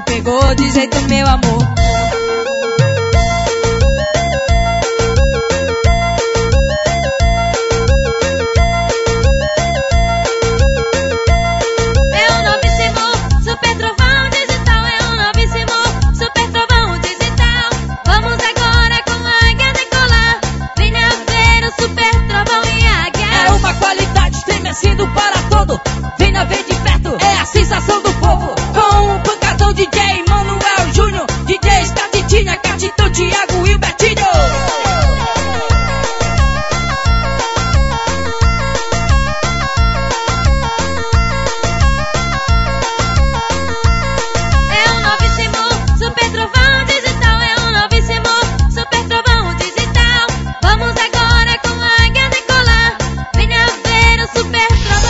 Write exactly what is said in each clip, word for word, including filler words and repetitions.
pegou de jeito, meu amor. Para todo, venha ver de perto, é a sensação do povo. Com o pancadão D J Manuel Júnior, D J Statitinha, Catitão, Thiago e o Betinho. É um novíssimo super trovão digital, é um novíssimo super trovão digital. Vamos agora com a águia decolar, venha ver o super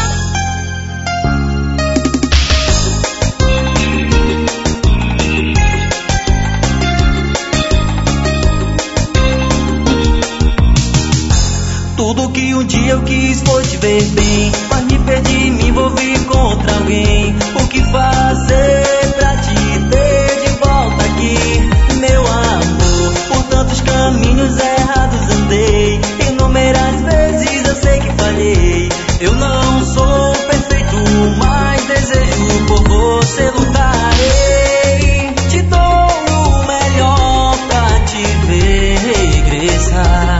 tudo que um dia eu quis foi te ver bem, mas me perdi, me envolvi com outra alguém. O que fazer pra te ter de volta aqui, meu amor? Por tantos caminhos errados andei, inúmeras vezes eu sei que falhei. Eu não sou perfeito, mas desejo por você lutarei. Te dou o melhor pra te ver regressar,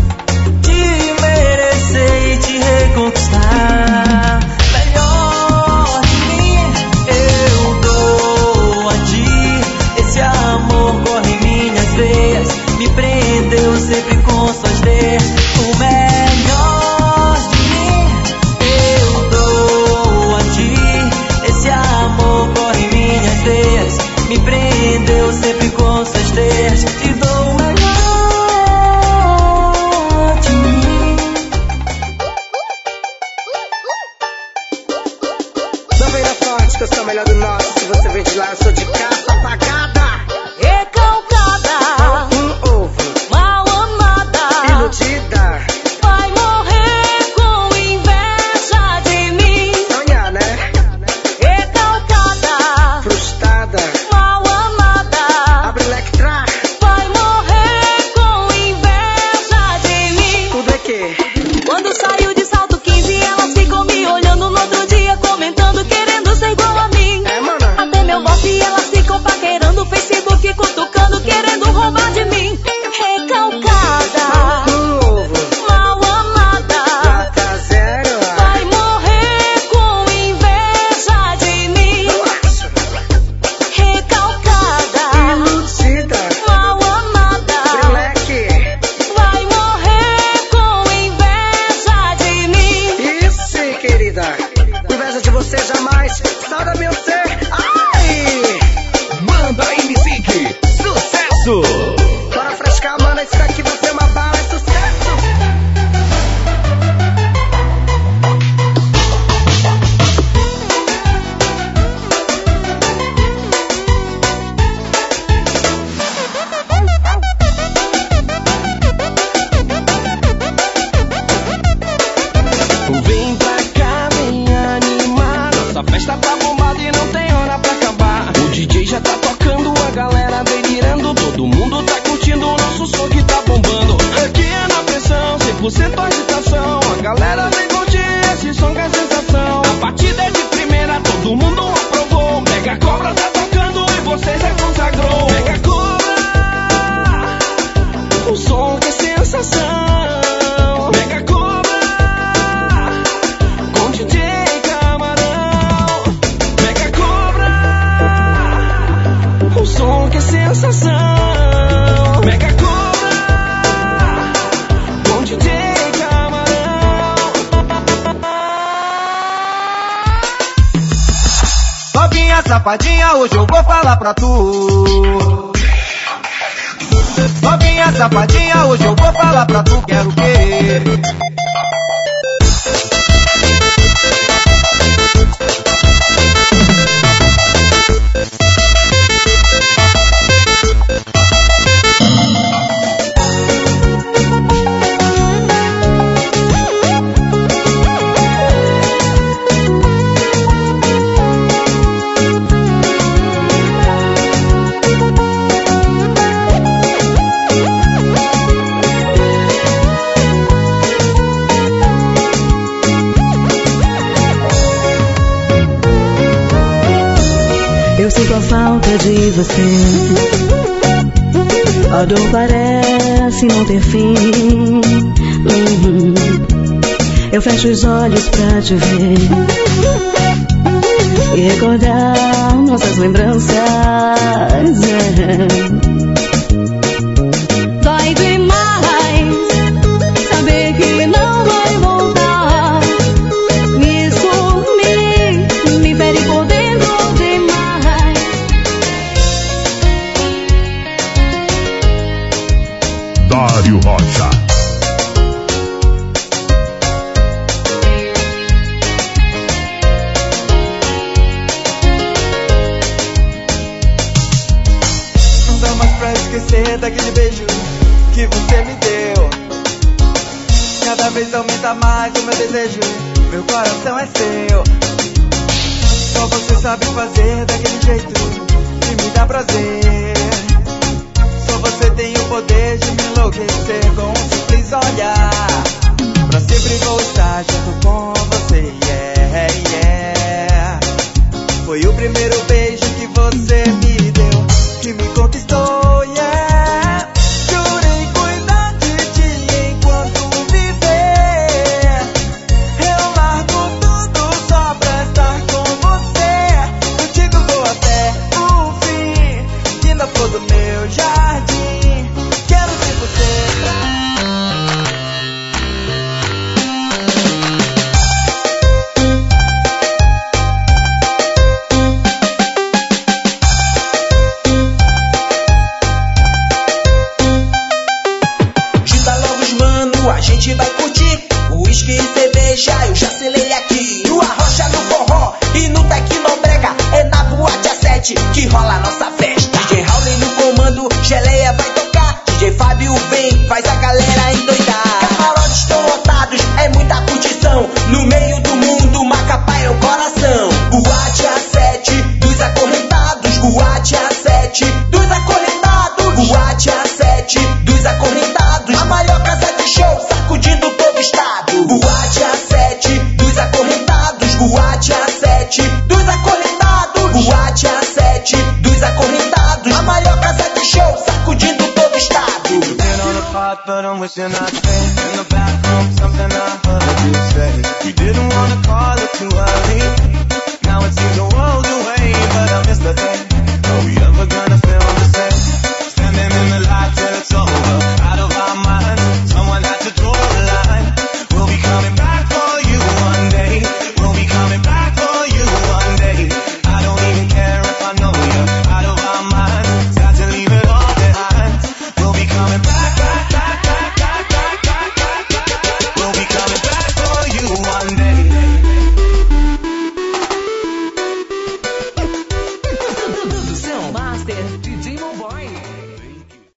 conquistar. Melhor de mim eu dou a ti. Esse amor corre em minhas veias, me prendeu sempre com suas ideias. O melhor de mim eu dou a ti. Esse amor corre em minhas veias, me prendeu sempre com suas ideias. Te dou o melhor. Eu sou o melhor do nosso, se você vem de lá, eu sou de capa apagada, recalcada, um ovo, mal amada, iludida, vai morrer com inveja de mim. sonhar, né? Recalcada, Frustrada, mal amada, abre Electra, vai morrer com inveja de mim. tudo é que? Quando saiu de salto quinze, elas ficam me olhando no outro dia, comentando, querendo ser igual a mim. É, mana? Até meu bofe elas ficam paquerando, Facebook cutucando, querendo roubar de mim. Recalcada, Um ovo, mal amada, nota zero, vai morrer com inveja de mim. Recalcada, iludida, mal amada, Black, vai morrer com inveja de mim. isso sim, querida, inveja de você jamais, sauda meu ser, ai! Manda M C, sucesso! Bora frescar, mano, isso daqui vai ser uma bala, é sucesso! Vem pra cá, vem animar. Nossa festa tá bombada e não tem hora pra acabar. O D J já tá tocando, a galera delirando. Todo mundo tá curtindo o nosso som que tá bombando. Aqui é na pressão, cem por cento agitação. A galera vem curtir esse som que é sensação. A batida é de primeira, todo mundo aprovou. Mega Cobra tá tocando e você já consagrou. Mega Cobra, o som que é sensação. Mega Cobra, com D J Camarão. Mega Cobra, o som que é sensação. Mega Cobra, com D J Camarão. Novinha safadinha, hoje eu vou falar pra tu. Novinha safadinha, hoje eu vou falar pra tu. Quero o quê? sinto a falta de você. A dor parece não ter fim. Uhum. Eu fecho os olhos pra te ver e recordar nossas lembranças. É. Dói demais saber que não vai voltar. Isso me, me fere por dentro demais. Dário Rocha. Esquecer daquele beijo que você me deu. Cada vez aumenta mais o meu desejo. Meu coração é seu. Só você sabe fazer daquele jeito que me dá prazer. Só você tem o poder de me enlouquecer com um simples olhar. Pra sempre vou estar junto com você, yeah, yeah. Foi o primeiro beijo que você me deu que me conquistou. Do meu jardim, quero ter você. Junta logo os mano, a gente vai curtir. Uísque e cerveja, eu já selei aqui. No Arrocha, no forró e no Tecnobrega. É na boate a sete que rola a nossa festa. D J Raul no comando, Geleia vai tocar. D J Fábio vem, faz a galera endoidar. Camarotes estão lotados, é muita curtição. No meio do mundo, Macapá é o coração. Boate a sete dos acorrentados. Boate a sete dos acorrentados. Boate a sete dos acorrentados. A maior casa de show, sacudindo todo o estado. Boate a sete dos acorrentados. Boate a sete dos acorrentados. Boate a sete dos acorrentados. A maior casa de show, sacudindo todo o estado. You've been on the pot, but I'm wishing I'd stay in the bathroom. Something I heard you say. You didn't wanna call it too early. Now it seems a world away, but I miss the day. Are we ever gonna feel the same? Standing in the light till it's over, out of our minds. Someone had to draw the line. We'll be coming back for you one day. We'll be coming back for you one day. I don't even care if I know you're out of our minds. Got to leave it all behind. We'll be coming back, back, back, back, back, back, back, back, back. We'll be coming back for you one day. Produção Master D J Mobile.